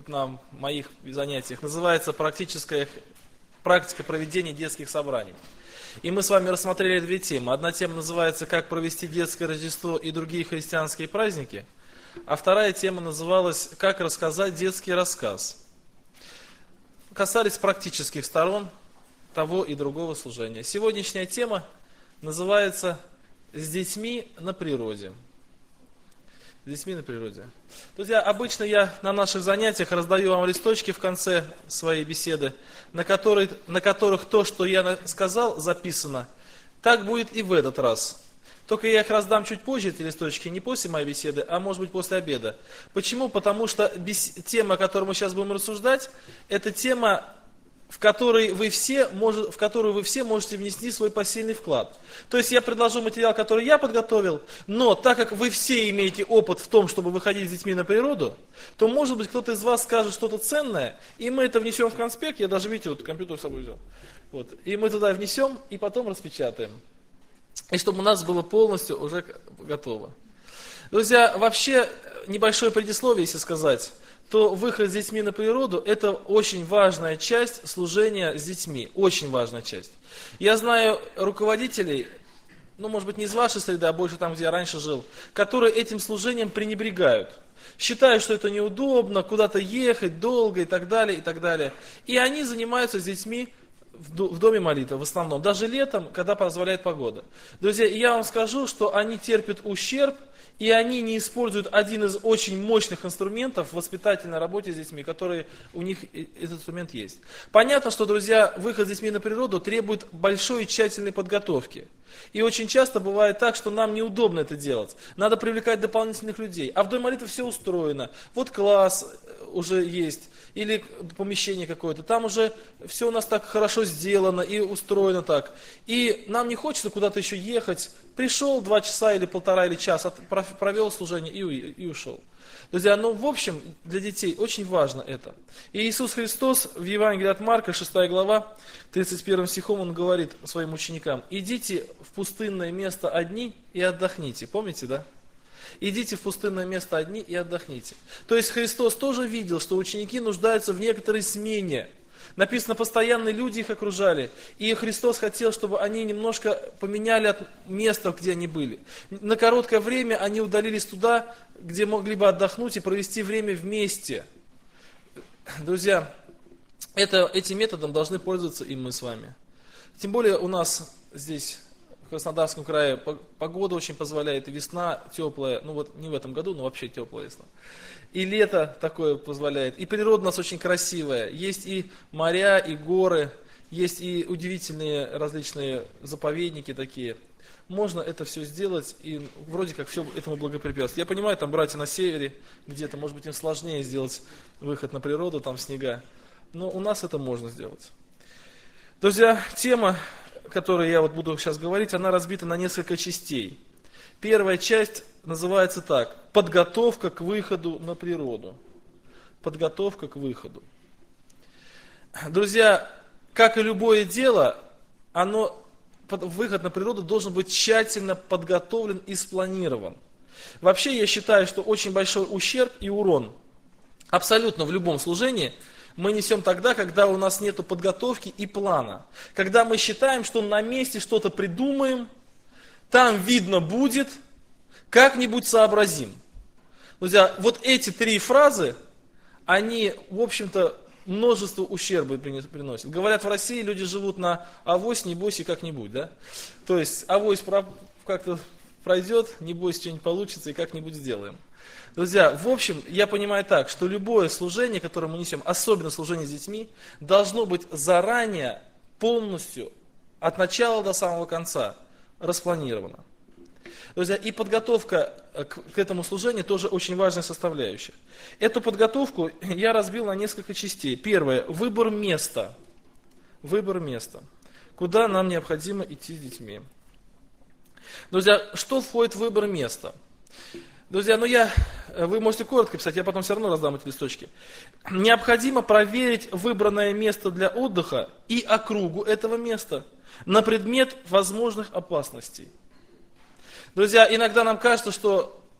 вот на моих занятиях, называется практика проведения детских собраний. И мы с вами рассмотрели две темы. Одна тема называется «Как провести детское Рождество и другие христианские праздники», а вторая тема называлась «Как рассказать детский рассказ». Касались практических сторон того и другого служения. Сегодняшняя тема называется «С детьми на природе». С детьми на природе. Друзья, обычно я на наших занятиях раздаю вам листочки в конце своей беседы, на которых то, что я сказал, записано. Так будет и в этот раз. Только я их раздам чуть позже, эти листочки, не после моей беседы, а может быть после обеда. Почему? Потому что тема, о которой мы сейчас будем рассуждать, это тема, в которую вы все можете внести свой посильный вклад. То есть я предложу материал, который я подготовил, но так как вы все имеете опыт в том, чтобы выходить с детьми на природу, то может быть кто-то из вас скажет что-то ценное, и мы это внесем в конспект, я даже, видите, вот компьютер с собой взял. Вот, и мы туда внесем, и потом распечатаем. И чтобы у нас было полностью уже готово. Друзья, вообще небольшое предисловие, если сказать, то выход с детьми на природу – это очень важная часть служения с детьми, очень важная часть. Я знаю руководителей, может быть не из вашей среды, а больше там, где я раньше жил, которые этим служением пренебрегают. Считают, что это неудобно, куда-то ехать долго и так далее, и так далее. И они занимаются с детьми в доме молитвы в основном, даже летом, когда позволяет погода. Друзья, я вам скажу, что они терпят ущерб, и они не используют один из очень мощных инструментов в воспитательной работе с детьми, которые у них этот инструмент есть. Понятно, что, друзья, выход с детьми на природу требует большой и тщательной подготовки. И очень часто бывает так, что нам неудобно это делать. Надо привлекать дополнительных людей. А в доме молитвы все устроено. Вот класс уже есть, или помещение какое-то. Там уже все у нас так хорошо сделано и устроено так. И нам не хочется куда-то еще ехать. Пришел 2 часа или 1,5 или час, провел служение и ушел. Друзья, в общем, для детей очень важно это. И Иисус Христос в Евангелии от Марка, 6 глава, 31 стихом, Он говорит своим ученикам: «Идите в пустынное место одни и отдохните». Помните, да? Идите в пустынное место одни и отдохните. То есть Христос тоже видел, что ученики нуждаются в некоторой смене. Написано, постоянно люди их окружали. И Христос хотел, чтобы они немножко поменяли от места, где они были. На короткое время они удалились туда, где могли бы отдохнуть и провести время вместе. Друзья, этим методом должны пользоваться и мы с вами. Тем более у нас здесь, в Краснодарском крае, погода очень позволяет, и весна теплая, не в этом году, но вообще теплая весна. И лето такое позволяет, и природа у нас очень красивая, есть и моря, и горы, есть и удивительные различные заповедники такие. Можно это все сделать, и вроде как все этому благоприятствует. Я понимаю, там братья на севере, где-то, может быть, им сложнее сделать выход на природу, там снега, но у нас это можно сделать. Друзья, тема, о которой я буду сейчас говорить, она разбита на несколько частей. Первая часть называется так: подготовка к выходу на природу. Подготовка к выходу. Друзья, как и любое дело, выход на природу должен быть тщательно подготовлен и спланирован. Вообще я считаю, что очень большой ущерб и урон абсолютно в любом служении мы несем тогда, когда у нас нет подготовки и плана. Когда мы считаем, что на месте что-то придумаем, там видно будет, как-нибудь сообразим. Друзья, вот эти 3 фразы, они, в общем-то, множество ущерба приносят. Говорят, в России люди живут на авось, небось и как-нибудь, да? То есть авось как-то пройдет, небось что-нибудь получится и как-нибудь сделаем. Друзья, в общем, я понимаю так, что любое служение, которое мы несем, особенно служение с детьми, должно быть заранее, полностью, от начала до самого конца, распланировано. Друзья, и подготовка к этому служению тоже очень важная составляющая. Эту подготовку я разбил на несколько частей. Первое – выбор места. Выбор места. Куда нам необходимо идти с детьми. Друзья, что входит в выбор места? Друзья, вы можете коротко писать, я потом все равно раздам эти листочки. Необходимо проверить выбранное место для отдыха и округу этого места на предмет возможных опасностей. Друзья, иногда нам кажется, что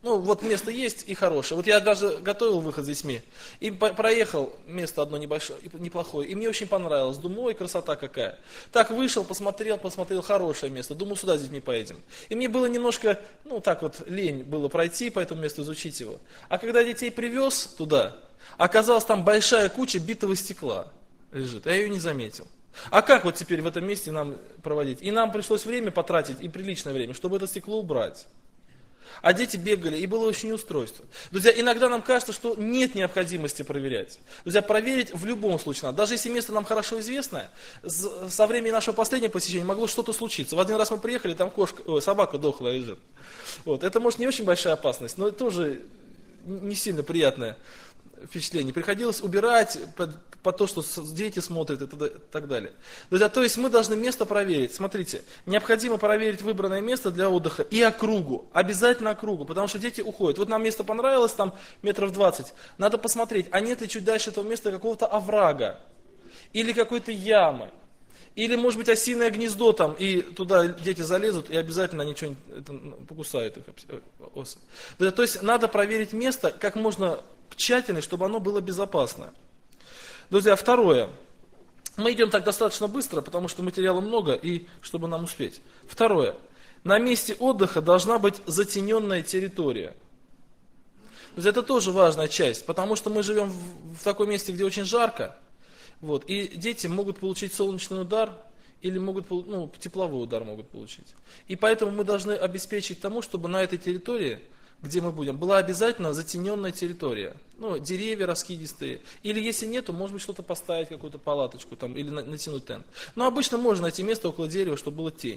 Ну, вот место есть и хорошее. Вот я даже готовил выход с детьми, и проехал место одно небольшое, неплохое, и мне очень понравилось. Думаю, ой, красота какая. Так вышел, посмотрел, хорошее место. Думаю, сюда с детьми поедем. И мне было немножко, ну, так вот, лень было пройти по этому месту, изучить его. А когда детей привез туда, оказалось, там большая куча битого стекла лежит, а я ее не заметил. А как вот теперь в этом месте нам проводить? И нам пришлось время потратить, и приличное время, чтобы это стекло убрать. А дети бегали, и было очень неустройство. Друзья, иногда нам кажется, что нет необходимости проверять. Друзья, проверить в любом случае надо. Даже если место нам хорошо известное, со времени нашего последнего посещения могло что-то случиться. В один раз мы приехали, там собака дохлая лежит. Вот. Это может не очень большая опасность, но это тоже не сильно приятное впечатление. Приходилось убирать по то, что дети смотрят и так далее. Друзья, то есть мы должны место проверить. Смотрите, необходимо проверить выбранное место для отдыха и округу. Обязательно округу, потому что дети уходят. Вот нам место понравилось, там метров 20. Надо посмотреть, а нет ли чуть дальше этого места какого-то оврага или какой-то ямы. Или, может быть, осиное гнездо там, и туда дети залезут, и обязательно они что-нибудь покусают их. Осы. То есть надо проверить место как можно тщательнее, чтобы оно было безопасно. Друзья, второе. Мы идем так достаточно быстро, потому что материала много, и чтобы нам успеть. Второе. На месте отдыха должна быть затененная территория. Друзья, это тоже важная часть, потому что мы живем в таком месте, где очень жарко. Вот, и дети могут получить солнечный удар, или могут, тепловой удар могут получить. И поэтому мы должны обеспечить тому, чтобы на этой территории, где мы будем, была обязательно затененная территория. Ну, деревья раскидистые. Или если нету, может быть, что-то поставить, какую-то палаточку там, или натянуть тент. Но обычно можно найти место около дерева, чтобы была тень.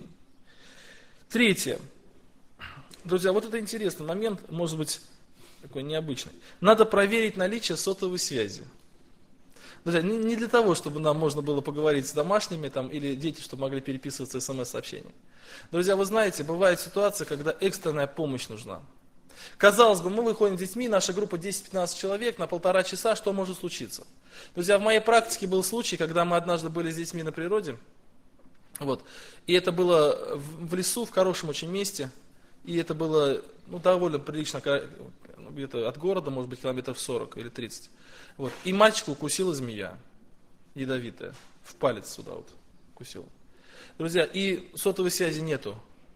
Третье. Друзья, вот это интересный момент, может быть, такой необычный. Надо проверить наличие сотовой связи. Друзья, не для того, чтобы нам можно было поговорить с домашними, там, или дети, чтобы могли переписываться смс-сообщениями. Друзья, вы знаете, бывает ситуация, когда экстренная помощь нужна. Казалось бы, мы выходим с детьми, наша группа 10-15 человек, на 1,5 часа, что может случиться? Друзья, в моей практике был случай, когда мы однажды были с детьми на природе, вот, и это было в лесу, в хорошем очень месте, и это было довольно прилично, где-то от города, может быть, километров 40 или 30. Вот, и мальчика укусила змея, ядовитая, в палец сюда вот укусила. Друзья, и сотовой связи нету.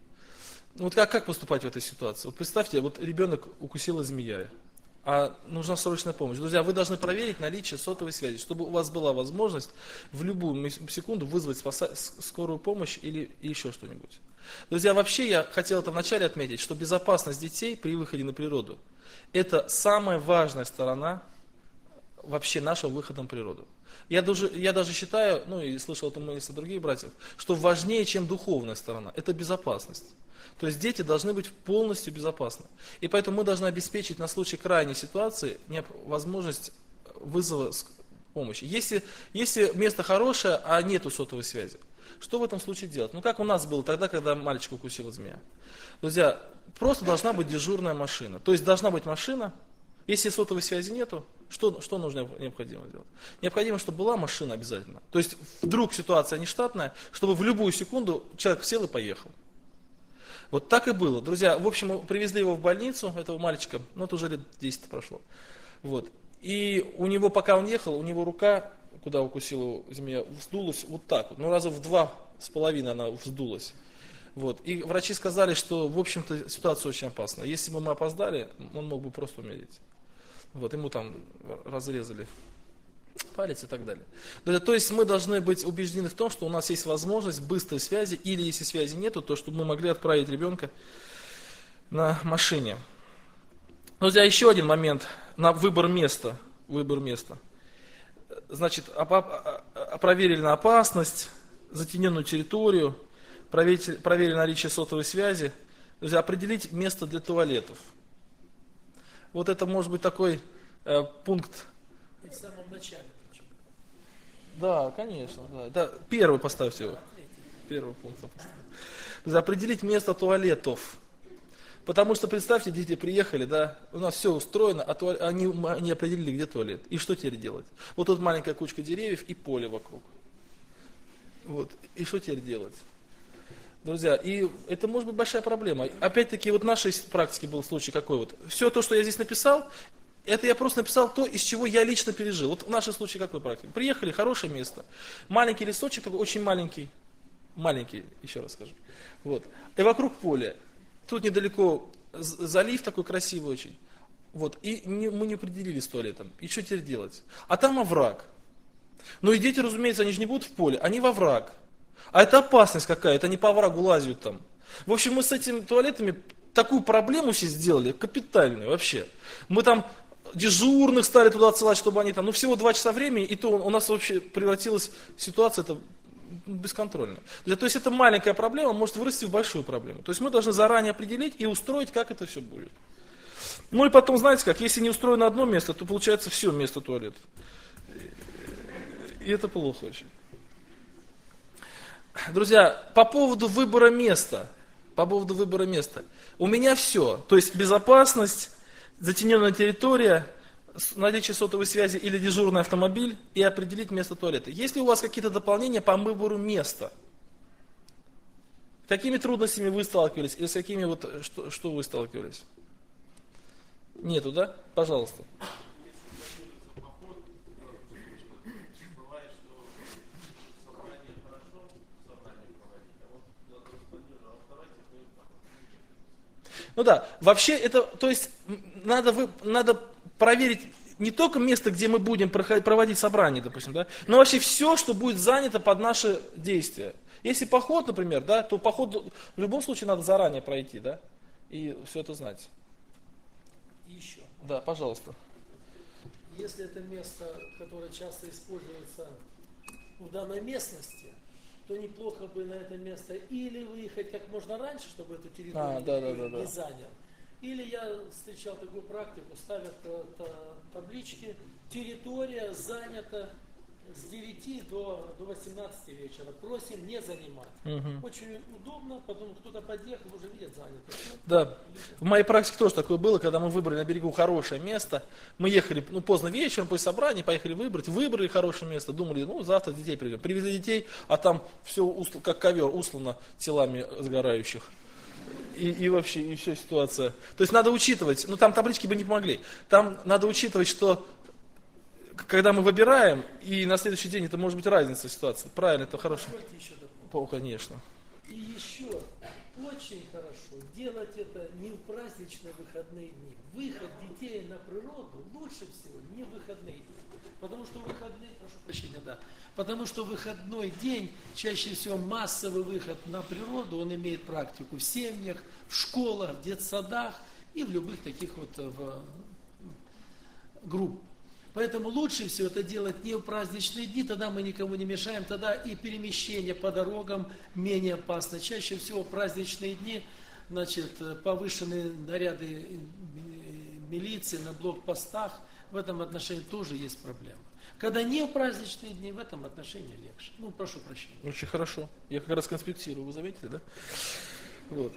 Вот как поступать в этой ситуации? Вот представьте, вот ребенок укусила змея, а нужна срочная помощь. Друзья, вы должны проверить наличие сотовой связи, чтобы у вас была возможность в любую секунду вызвать скорую помощь или еще что-нибудь. Друзья, вообще я хотел это вначале отметить, что безопасность детей при выходе на природу – это самая важная сторона вообще нашего выхода на природу. Я даже считаю, и слышал это от других братьев, что важнее, чем духовная сторона, это безопасность. То есть дети должны быть полностью безопасны. И поэтому мы должны обеспечить на случай крайней ситуации возможность вызова помощи. Если место хорошее, а нету сотовой связи, что в этом случае делать? Как у нас было тогда, когда мальчика укусила змея. Друзья, просто должна быть дежурная машина. То есть должна быть машина. Если сотовой связи нету, что необходимо делать? Необходимо, чтобы была машина обязательно. То есть вдруг ситуация нештатная, чтобы в любую секунду человек сел и поехал. Вот так и было. Друзья, в общем, мы привезли его в больницу, этого мальчика, это уже лет 10 прошло. Вот. И у него, пока он ехал, у него рука, куда укусила его змея, вздулась вот так вот. Раза в 2,5 она вздулась. Вот. И врачи сказали, что, в общем-то, ситуация очень опасна. Если бы мы опоздали, он мог бы просто умереть. Вот. Ему там разрезали палец и так далее. То есть мы должны быть убеждены в том, что у нас есть возможность быстрой связи, или если связи нету, то чтобы мы могли отправить ребенка на машине. Друзья, еще один момент на выбор места. Значит, проверили на опасность, затененную территорию, проверили наличие сотовой связи. Друзья, определить место для туалетов. Вот это может быть такой пункт. В самом начале. Да, конечно. Да. Первый поставьте его. Первый пункт. Определить место туалетов. Потому что, представьте, дети приехали, у нас все устроено, а они определили, где туалет. И что теперь делать? Вот тут маленькая кучка деревьев и поле вокруг. Вот. И что теперь делать? Друзья, и это может быть большая проблема. Опять-таки, вот в нашей практике был случай какой вот. Все то, что я здесь написал, это я просто написал то, из чего я лично пережил. Вот в нашем случае какой практика? Приехали, хорошее место. Маленький лесочек, такой очень маленький. Маленький, еще раз скажу. Вот. И вокруг поле. Тут недалеко залив такой красивый очень. Вот. И мы не определились с туалетом. И что теперь делать? А там овраг. Ну и дети, разумеется, они же не будут в поле, они во овраг. А это опасность какая-то, они по оврагу лазят там. В общем, мы с этими туалетами такую проблему себе сделали, капитальную вообще. Мы там дежурных стали туда отсылать, чтобы они там, ну всего 2 часа времени, и то у нас вообще превратилась ситуация это бесконтрольно. То есть эта маленькая проблема может вырасти в большую проблему. То есть мы должны заранее определить и устроить, как это все будет. Ну и потом, знаете как, если не устроено одно место, то получается все место туалета. И это плохо очень. Друзья, по поводу выбора места. У меня все. То есть безопасность, затененная территория, наличие сотовой связи или дежурный автомобиль и определить место туалета. Есть ли у вас какие-то дополнения по выбору места? Какими трудностями вы сталкивались или с какими вот, что вы сталкивались? Нету, да? Пожалуйста. Ну да, вообще это, то есть надо проверить не только место, где мы будем проводить собрание, допустим, да, но вообще все, что будет занято под наши действия. Если поход, например, да, то поход в любом случае надо заранее пройти, да, и все это знать. Еще. Да, пожалуйста. Если это место, которое часто используется в данной местности, то неплохо бы на это место или выехать как можно раньше, чтобы эту территорию не занял. Или я встречал такую практику, ставят таблички, территория занята с 9 до 18 вечера, просим не занимать. Угу. Очень удобно, потом кто-то подъехал, уже видит занято. Да, в моей практике тоже такое было, когда мы выбрали на берегу хорошее место, мы ехали поздно вечером, после собрания, поехали выбрали хорошее место, думали, завтра детей привезем. Привезли детей, а там все как ковер услано телами сгорающих. И вообще, и вся ситуация. То есть надо учитывать, там таблички бы не помогли, там надо учитывать, что когда мы выбираем, и на следующий день это может быть разница ситуации. Правильно, это хорошо. Конечно. И еще очень хорошо делать это не в праздничные выходные дни. Выход детей на природу лучше всего не в выходные дни. Потому что Потому что выходной день, чаще всего массовый выход на природу, он имеет практику в семьях, в школах, в детсадах и в любых таких группах. Поэтому лучше всего это делать не в праздничные дни, тогда мы никому не мешаем, тогда и перемещение по дорогам менее опасно. Чаще всего в праздничные дни, повышенные наряды милиции на блокпостах, в этом отношении тоже есть проблема. Когда не в праздничные дни, в этом отношении легче. Прошу прощения. Очень хорошо. Я как раз конспектирую, вы заметили, да? Вот.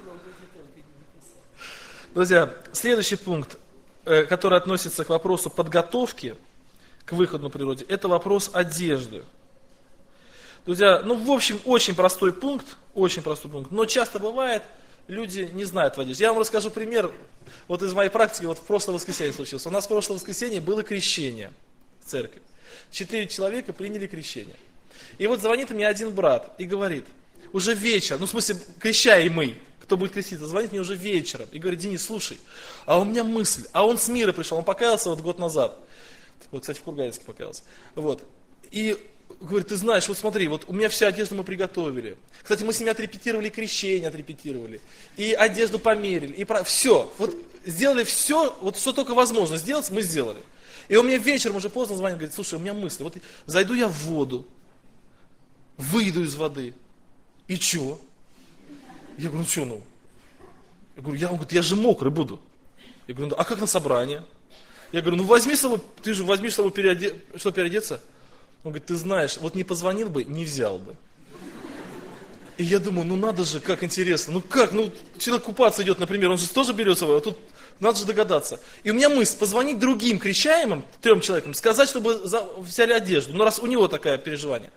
Друзья, следующий пункт, который относится к вопросу подготовки к выходу на природе, это вопрос одежды. Друзья, в общем, очень простой пункт, но часто бывает, люди не знают в одежде. Я вам расскажу пример, из моей практики, в прошлое воскресенье случилось. У нас в прошлое воскресенье было крещение в церкви. 4 человека приняли крещение. И звонит мне один брат и говорит, уже вечер, крещаемый, кто будет креститься, звонит мне уже вечером и говорит, Денис, слушай, а у меня мысль, а он с мира пришел, он покаялся год назад, кстати, в Курганинске покаялся, и говорит, ты знаешь, смотри, у меня вся одежда мы приготовили, кстати, мы с ними отрепетировали крещение, и одежду померили, и все, сделали все, что только возможно сделать, мы сделали. И он мне вечером уже поздно звонит, говорит, слушай, у меня мысль, зайду я в воду, выйду из воды, и чё? Я говорю, Я говорю, я же мокрый буду. Я говорю, а как на собрание? Я говорю, возьми с собой, ты же возьми с собой переодеться? Он говорит, ты знаешь, не позвонил бы, не взял бы. И я думаю, надо же, как интересно, человек купаться идет, например, он же тоже берет с собой, а тут надо же догадаться. И у меня мысль, позвонить другим крещаемым, 3 человекам, сказать, чтобы взяли одежду, раз у него такое переживание.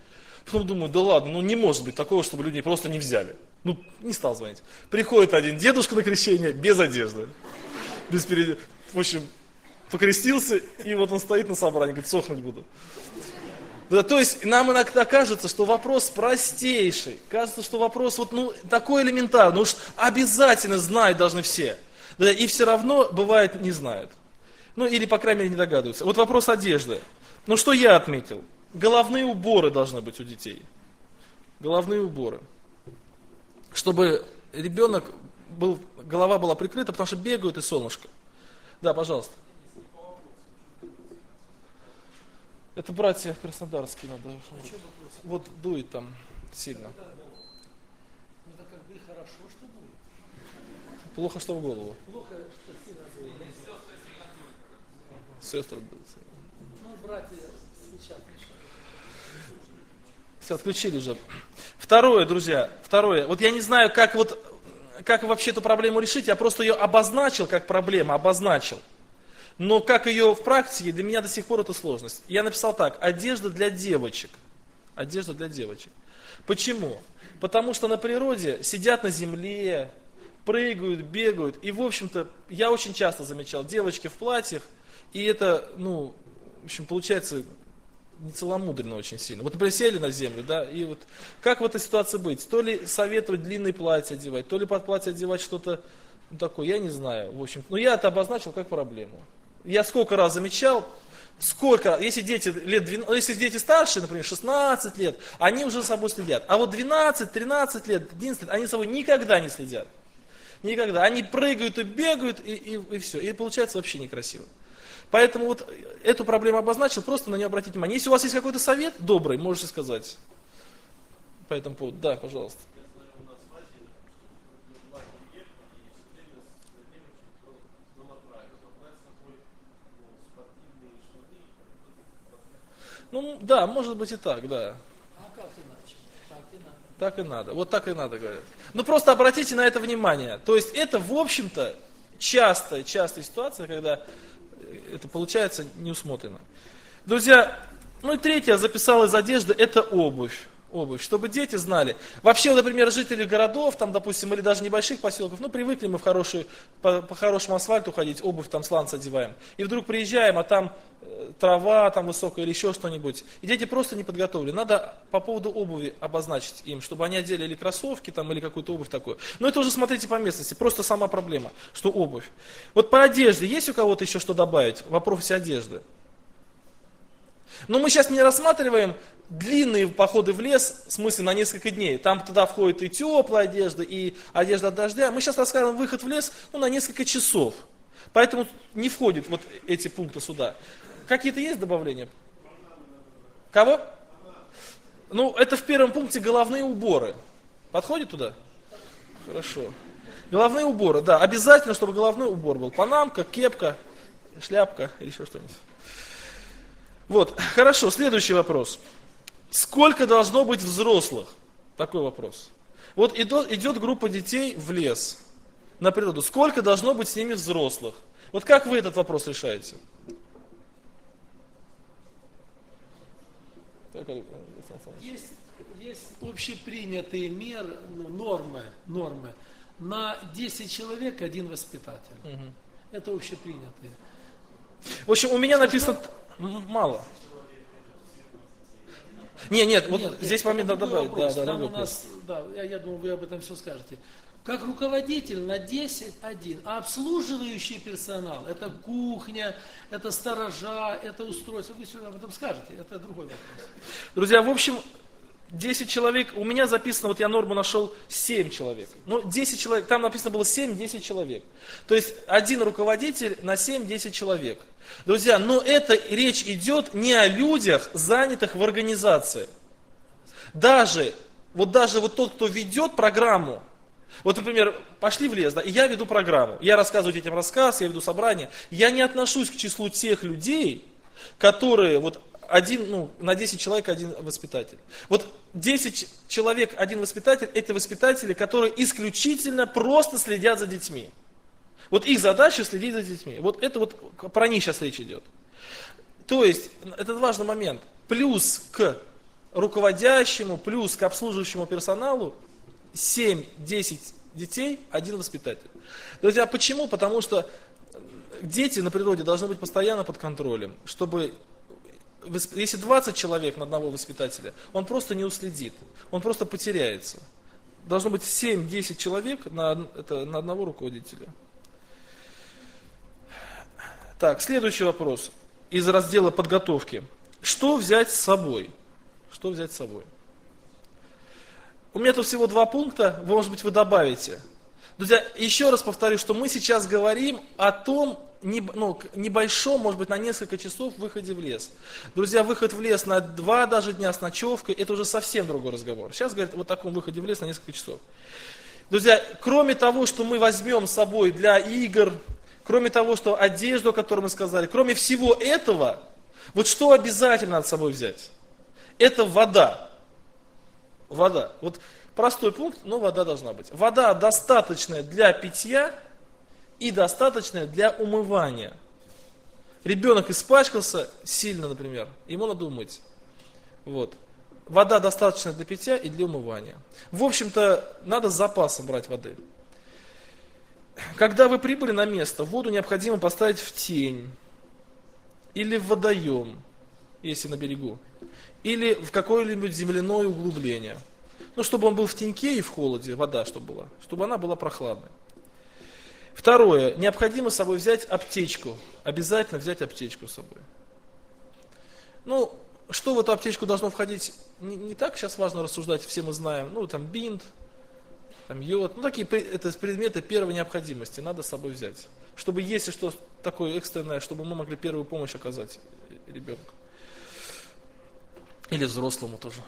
Потом думаю, да ладно, ну не может быть такого, чтобы люди просто не взяли. Ну, не стал звонить. Приходит один дедушка на крещение без одежды. В общем, покрестился, и вот он стоит на собрании, говорит, сохнуть буду. Да, то есть нам иногда кажется, что вопрос простейший. Кажется, что вопрос вот, ну, такой элементарный. Ну уж обязательно знать должны все. Да, и все равно, бывает, не знают. Ну, или, по крайней мере, не догадываются. Вот вопрос одежды. Ну, что я отметил? Головные уборы должны быть у детей. Головные уборы. Чтобы ребенок голова была прикрыта, потому что бегают и солнышко. Да, пожалуйста. Это братья краснодарские надо. Вот дует там сильно. Это как бы хорошо, что будет. Плохо, что в голову. Плохо, что сильно будет. Сестры. Ну, братья сейчас мешают. Все, отключили уже. Второе, друзья, второе. Вот я не знаю, как вообще эту проблему решить, я просто ее обозначил как проблему, обозначил. Но как ее в практике, для меня до сих пор это сложность. Я написал так, одежда для девочек. Одежда для девочек. Почему? Потому что на природе сидят на земле, прыгают, бегают. И, в общем-то, я очень часто замечал девочки в платьях, и это, ну, в общем, получается нецеломудренно очень сильно. Вот, например, сели на землю, да, и вот как в этой ситуации быть? То ли советовать длинные платья одевать, то ли под платье одевать что-то такое, я не знаю, в общем. Но я это обозначил как проблему. Я сколько раз замечал, если дети лет 12, если дети старше, например, 16 лет, они уже за собой следят. А вот 12, 13 лет, 11 лет, они за собой никогда не следят. Никогда. Они прыгают и бегают, и все. И получается вообще некрасиво. Поэтому вот эту проблему обозначил, просто на нее обратите внимание. Если у вас есть какой-то совет добрый, можете сказать по этому поводу. Да, пожалуйста. Ну, да, может быть и так, да. А как иначе? Так и надо. Так и надо. Вот так и надо, говорят. Ну, просто обратите на это внимание. То есть это, в общем-то, частая ситуация, когда это получается неусмотрено. Друзья, ну и третье, я записал из одежды, это обувь. Обувь, чтобы дети знали. Вообще, например, жители городов, там, допустим, или даже небольших поселков, ну, привыкли мы по хорошему асфальту ходить, обувь там сланцы одеваем. И вдруг приезжаем, а там трава там высокая или еще что-нибудь. И дети просто не подготовлены. Надо по поводу обуви обозначить им, чтобы они одели или кроссовки, там, или какую-то обувь такую. Но это уже смотрите по местности, просто сама проблема, что обувь. Вот по одежде, есть у кого-то еще что добавить в вопросе одежды? Но мы сейчас не рассматриваем длинные походы в лес, в смысле на несколько дней. Там туда входит и теплая одежда, и одежда от дождя. Мы сейчас рассказываем выход в лес на несколько часов. Поэтому не входят вот эти пункты сюда. Какие-то есть добавления? Кого? Ну, это в первом пункте головные уборы. Подходит туда? Хорошо. Головные уборы, да. Обязательно, чтобы головной убор был. Панамка, кепка, шляпка или еще что-нибудь. Вот, хорошо, следующий вопрос. Сколько должно быть взрослых? Такой вопрос. Вот идет группа детей в лес, на природу. Сколько должно быть с ними взрослых? Вот как вы этот вопрос решаете? Есть общепринятые меры, нормы. На 10 человек один воспитатель. Угу. Это общепринятые. В общем, у меня написано мало. Нет, здесь момент надо добавить. Там у нас, я думаю, вы об этом все скажете. Как руководитель на 10 один, а обслуживающий персонал, это кухня, это сторожа, это устройство, вы все об этом скажете, это другой вопрос. Друзья, в общем, 10 человек, у меня записано, вот я норму нашел 7 человек. Ну, 10 человек, там написано было 7-10 человек. То есть один руководитель на 7-10 человек. Друзья, но это речь идет не о людях, занятых в организации. Даже вот тот, кто ведет программу, вот, например, пошли в лес, да, и я веду программу, я рассказываю детям рассказ, я веду собрание, я не отношусь к числу тех людей, которые вот на 10 человек один воспитатель. Вот 10 человек один воспитатель, это воспитатели, которые исключительно просто следят за детьми. Вот их задача следить за детьми. Вот это вот про них сейчас речь идет. То есть, это важный момент. Плюс к руководящему плюс к обслуживающему персоналу 7-10 детей, один воспитатель. Друзья, почему? Потому что дети на природе должны быть постоянно под контролем, чтобы, если 20 человек на одного воспитателя, он просто не уследит, он просто потеряется. Должно быть 7-10 человек на одного руководителя. Так, следующий вопрос из раздела подготовки. Что взять с собой? Что взять с собой? У меня тут всего 2 пункта, может быть, вы добавите. Друзья, еще раз повторю, что мы сейчас говорим о том, небольшом, может быть, на несколько часов выходе в лес. Друзья, выход в лес на 2 даже дня с ночевкой, это уже совсем другой разговор. Сейчас говорят о таком выходе в лес на несколько часов. Друзья, кроме того, что мы возьмем с собой для игр, кроме того, что одежду, о которой мы сказали, кроме всего этого, вот что обязательно надо с собой взять? Это вода. Вода. Вот простой пункт, но вода должна быть. Вода достаточная для питья и достаточная для умывания. Ребенок испачкался сильно, например, ему надо умыть. Вот. Вода достаточная для питья и для умывания. В общем-то, надо с запасом брать воды. Когда вы прибыли на место, воду необходимо поставить в тень или в водоем, если на берегу, или в какое-нибудь земляное углубление. Ну, чтобы он был в теньке и в холоде, вода чтобы она была прохладной. Второе, необходимо с собой взять аптечку, обязательно взять аптечку с собой. Ну, что в эту аптечку должно входить, не так сейчас важно рассуждать, все мы знаем, ну, там бинт, там йод, ну, такие это предметы первой необходимости, надо с собой взять. Чтобы, если что такое экстренное, чтобы мы могли первую помощь оказать ребенку. Или взрослому тоже.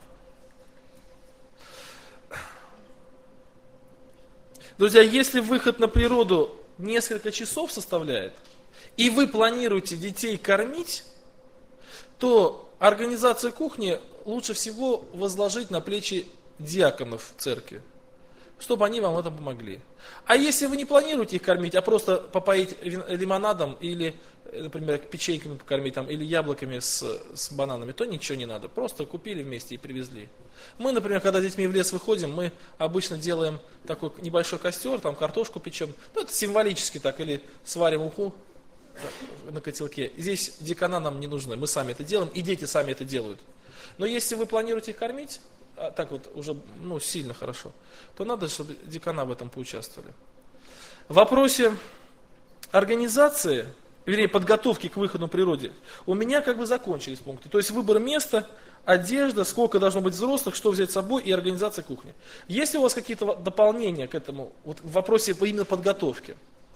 Друзья, если выход на природу несколько часов составляет, и вы планируете детей кормить, то организацию кухни лучше всего возложить на плечи диаконов в церкви, чтобы они вам в этом помогли. А если вы не планируете их кормить, а просто попоить лимонадом или, например, печеньками покормить там, или яблоками с бананами, то ничего не надо. Просто купили вместе и привезли. Мы, например, когда с детьми в лес выходим, мы обычно делаем такой небольшой костер, там картошку печем. Ну, это символически так, или сварим уху на котелке. Здесь дикона нам не нужны, мы сами это делаем, и дети сами это делают. Но если вы планируете их кормить, так вот уже сильно хорошо, то надо, чтобы дикона в этом поучаствовали. В вопросе организации, вернее, подготовки к выходу на природе, у меня как бы закончились пункты. То есть выбор места, одежда, сколько должно быть взрослых, что взять с собой и организация кухни. Есть ли у вас какие-то дополнения к этому, вот в вопросе именно подготовки?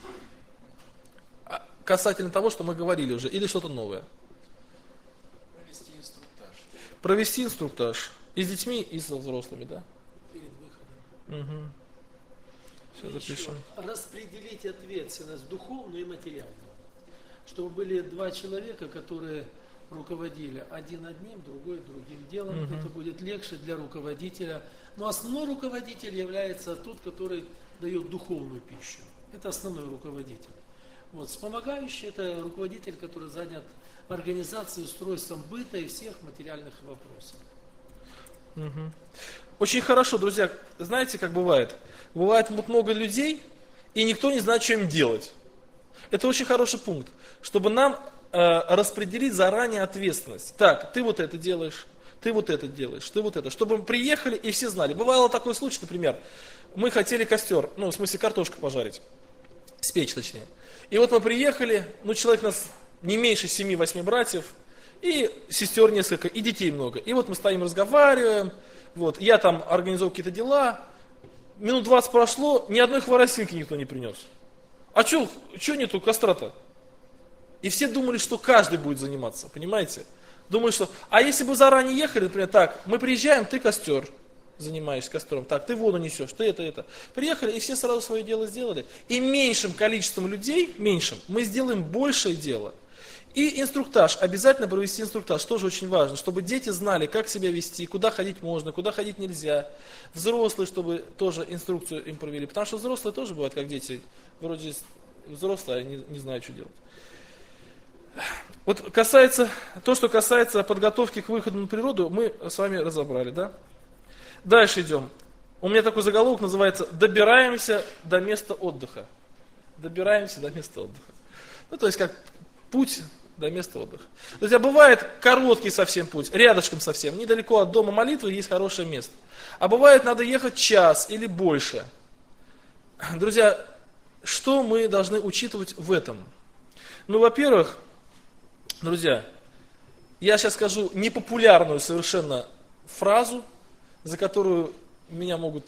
Касательно того, что мы говорили уже, или что-то новое? Провести инструктаж. Провести инструктаж. И с детьми, и со взрослыми, да? Перед выходом. Угу. Все запишем. Распределить ответственность духовную и материальную. Чтобы были 2 человека, которые руководили один одним, другой другим делом. Это будет легче для руководителя. Но основной руководитель является тот, который дает духовную пищу. Это основной руководитель. Вот. Вспомогающий – это руководитель, который занят организацией, устройством быта и всех материальных вопросов. Угу. Очень хорошо, друзья. Знаете, как бывает? Бывает много людей, и никто не знает, что им делать. Это очень хороший пункт, чтобы нам распределить заранее ответственность. Так, ты вот это делаешь, ты вот это делаешь, ты вот это. Чтобы мы приехали и все знали. Бывало такой случай, например, мы хотели костер, в смысле картошку пожарить, спечь точнее. И вот мы приехали, человек у нас не меньше 7-8 братьев, и сестер несколько, и детей много. И вот мы стоим, разговариваем, вот, я там организовал какие-то дела, минут 20 прошло, ни одной хворостинки никто не принес. А что нету костра-то? И все думали, что каждый будет заниматься, понимаете? Думали, что, а если бы заранее ехали, например, так, мы приезжаем, ты костер, занимаешься костром, так, ты воду несешь, ты это. Приехали, и все сразу свое дело сделали. И меньшим количеством людей, мы сделаем большее дело. И инструктаж, обязательно провести инструктаж, тоже очень важно, чтобы дети знали, как себя вести, куда ходить можно, куда ходить нельзя. Взрослые, чтобы тоже инструкцию им провели, потому что взрослые тоже бывают, как дети, вроде взрослые, а не знают, что делать. Вот то, что касается подготовки к выходу на природу, мы с вами разобрали, да? Дальше идем. У меня такой заголовок называется «Добираемся до места отдыха». Добираемся до места отдыха. Ну, то есть, как путь до места отдыха. Друзья, бывает короткий совсем путь, рядышком совсем, недалеко от дома молитвы есть хорошее место. А бывает, надо ехать час или больше. Друзья, что мы должны учитывать в этом? Ну, во-первых, друзья, я сейчас скажу непопулярную совершенно фразу, за которую меня могут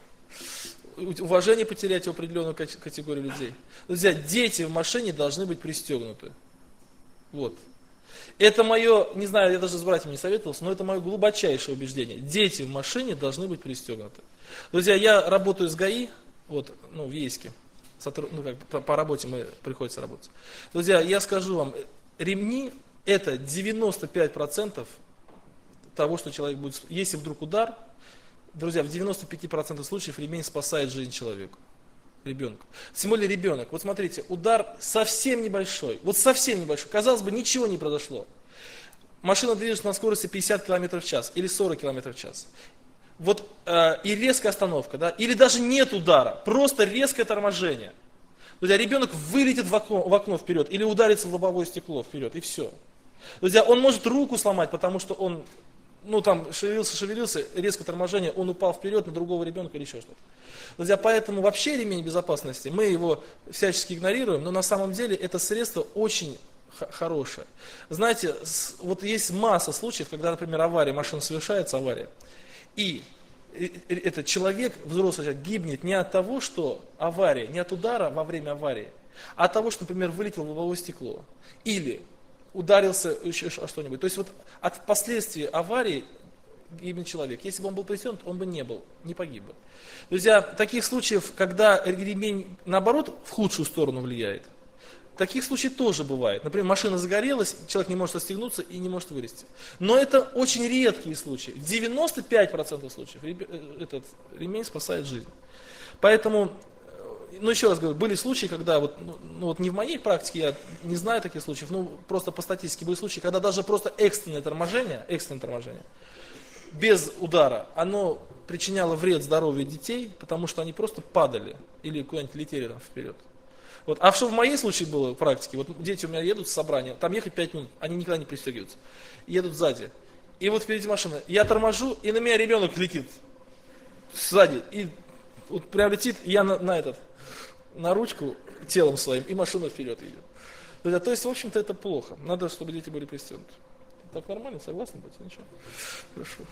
уважение потерять у определенную категорию людей. Друзья, дети в машине должны быть пристегнуты. Вот. Это мое, не знаю, я даже с братьями не советовался, но это мое глубочайшее убеждение. Дети в машине должны быть пристегнуты. Друзья, я работаю с ГАИ, вот, ну, в Ейске. По работе мы приходится работать. Друзья, я скажу вам, ремни это 95% того, что человек будет... Если вдруг удар, друзья, в 95% случаев ремень спасает жизнь человеку, ребенку. Тем более ребенок. Вот смотрите, удар совсем небольшой, вот совсем небольшой. Казалось бы, ничего не произошло. Машина движется на скорости 50 км в час или 40 км в час. Вот и резкая остановка, да, или даже нет удара, просто резкое торможение. Друзья, ребенок вылетит в окно вперед или ударится в лобовое стекло вперед, и все. Друзья, он может руку сломать, потому что он, ну там, шевелился, резкое торможение, он упал вперед на другого ребенка или еще что-то. Друзья, поэтому вообще ремень безопасности, мы его всячески игнорируем, но на самом деле это средство очень хорошее. Знаете, вот есть масса случаев, когда, например, авария, машина совершается, авария, и этот человек, взрослый человек, гибнет не от того, что авария, не от удара во время аварии, а от того, что, например, вылетело в лобовое стекло, или ударился еще что-нибудь. То есть вот от последствий аварии гибнет человек. Если бы он был пристегнут, он бы не погиб бы. Друзья, таких случаев, когда ремень, наоборот, в худшую сторону влияет, таких случаев тоже бывает. Например, машина загорелась, человек не может отстегнуться и не может вылезти. Но это очень редкие случаи. В 95% случаев этот ремень спасает жизнь. Поэтому, ну еще раз говорю, были случаи, когда, вот не в моей практике, я не знаю таких случаев, ну просто по статистике были случаи, когда даже просто экстренное торможение, без удара, оно причиняло вред здоровью детей, потому что они просто падали или куда-нибудь летели там вперед. Вот. А что в моей случае было в практике, вот дети у меня едут с собрания, там ехать 5 минут, они никогда не пристегиваются, едут сзади. И вот впереди машина, я торможу, и на меня ребенок летит сзади, и вот прям летит, я на ручку телом своим, и машина вперед идет. То есть, в общем-то, это плохо, надо, чтобы дети были пристегнуты. Так нормально, согласны быть? Ничего. Хорошо.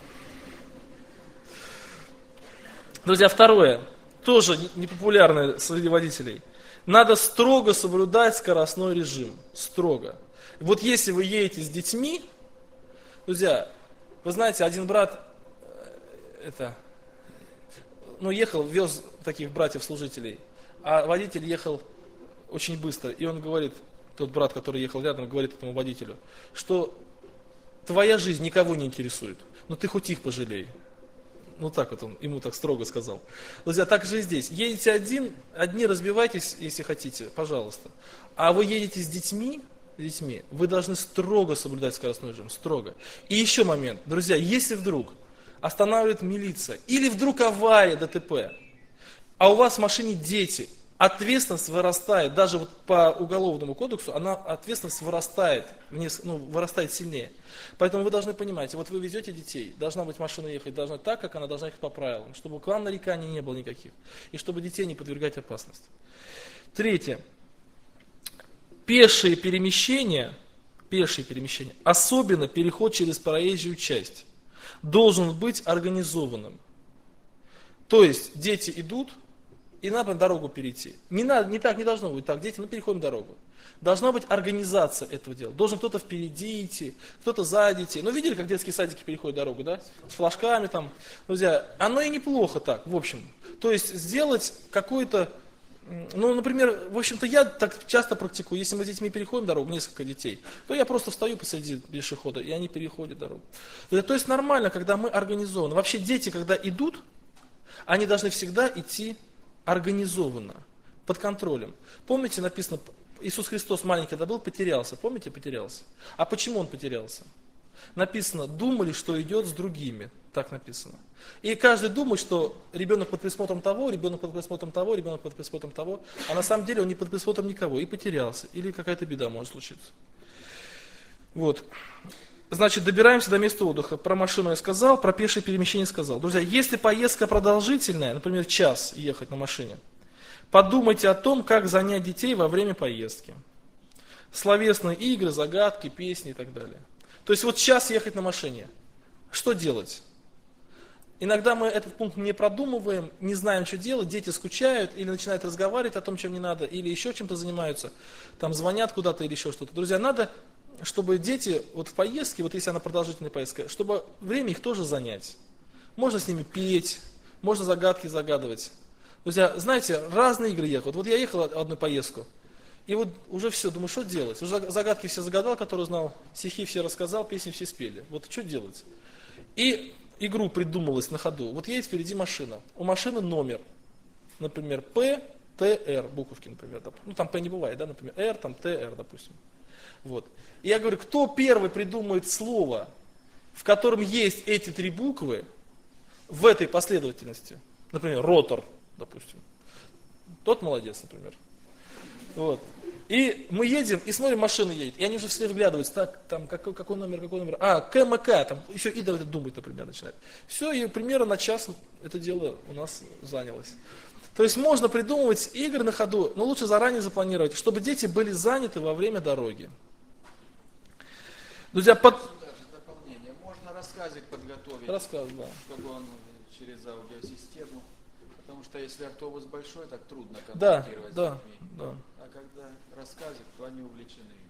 Друзья, второе, тоже непопулярное среди водителей. Надо строго соблюдать скоростной режим. Строго. Вот если вы едете с детьми, друзья, вы знаете, один брат ехал, вез таких братьев-служителей, а водитель ехал очень быстро. И он говорит, тот брат, который ехал рядом, говорит этому водителю, что твоя жизнь никого не интересует, но ты хоть их пожалей. Ну так вот он ему так строго сказал. Друзья, так же и здесь. Едете одни разбивайтесь, если хотите, пожалуйста. А вы едете с детьми, вы должны строго соблюдать скоростной режим, строго. И еще момент, друзья, если вдруг останавливает милиция, или вдруг авария, ДТП, а у вас в машине дети, ответственность вырастает, даже вот по уголовному кодексу, ответственность вырастает сильнее. Поэтому вы должны понимать, вот вы везете детей, должна быть машина ехать, должна так, как она должна ехать по правилам, чтобы к вам нареканий не было никаких, и чтобы детей не подвергать опасности. Третье. Пешие перемещения, особенно переход через проезжую часть, должен быть организованным. То есть дети идут, и надо дорогу перейти. Не должно быть так, дети, переходим дорогу. Должна быть организация этого дела. Должен кто-то впереди идти, кто-то сзади идти. Видели, как детские садики переходят дорогу, да? С флажками там. Друзья, оно и неплохо так, в общем. То есть сделать какой-то, например, в общем-то я так часто практикую, если мы с детьми переходим дорогу, несколько детей, то я просто встаю посреди пешехода, и они переходят дорогу. То есть нормально, когда мы организованы. Вообще дети, когда идут, они должны всегда идти организованно, под контролем. Помните, написано, Иисус Христос маленький когда был, потерялся. Помните, потерялся? А почему он потерялся? Написано, думали, что идет с другими. Так написано. И каждый думает, что ребенок под присмотром того, ребенок под присмотром того, ребенок под присмотром того. А на самом деле он не под присмотром никого. И потерялся. Или какая-то беда может случиться. Вот. Значит, добираемся до места отдыха. Про машину я сказал, про пешее перемещение сказал. Друзья, если поездка продолжительная, например, час ехать на машине, подумайте о том, как занять детей во время поездки. Словесные игры, загадки, песни и так далее. То есть вот час ехать на машине. Что делать? Иногда мы этот пункт не продумываем, не знаем, что делать, дети скучают или начинают разговаривать о том, чем не надо, или еще чем-то занимаются, там звонят куда-то или еще что-то. Друзья, надо, чтобы дети вот в поездке, вот если она продолжительная поездка, чтобы время их тоже занять. Можно с ними петь, можно загадки загадывать. Друзья, знаете, разные игры ехают. Вот я ехал одну поездку, и вот уже все, думаю, что делать? Уже загадки все загадал, которые знал, стихи все рассказал, песни все спели. Вот что делать? И игру придумалась на ходу. Вот едет впереди машина. У машины номер, например, П, Т, Р, буковки, например. Ну там П не бывает, да, например, Р, там Т, Р, допустим. Вот. И я говорю, кто первый придумает слово, в котором есть эти три буквы, в этой последовательности, например, ротор, допустим, тот молодец, например. Вот. И мы едем, и смотрим, машина едет, и они уже все вглядываются, так, там, какой номер, а, КМК, там, еще и давай думать, например, начинает. Все, и примерно на час это дело у нас занялось. То есть можно придумывать игры на ходу, но лучше заранее запланировать, чтобы дети были заняты во время дороги. Друзья, Даже дополнение. Можно рассказик подготовить, Рассказ, да. чтобы он через аудиосистему. Потому что если автобус большой, так трудно Да, контактировать с да, детьми. да. А когда рассказик, то они увлечены.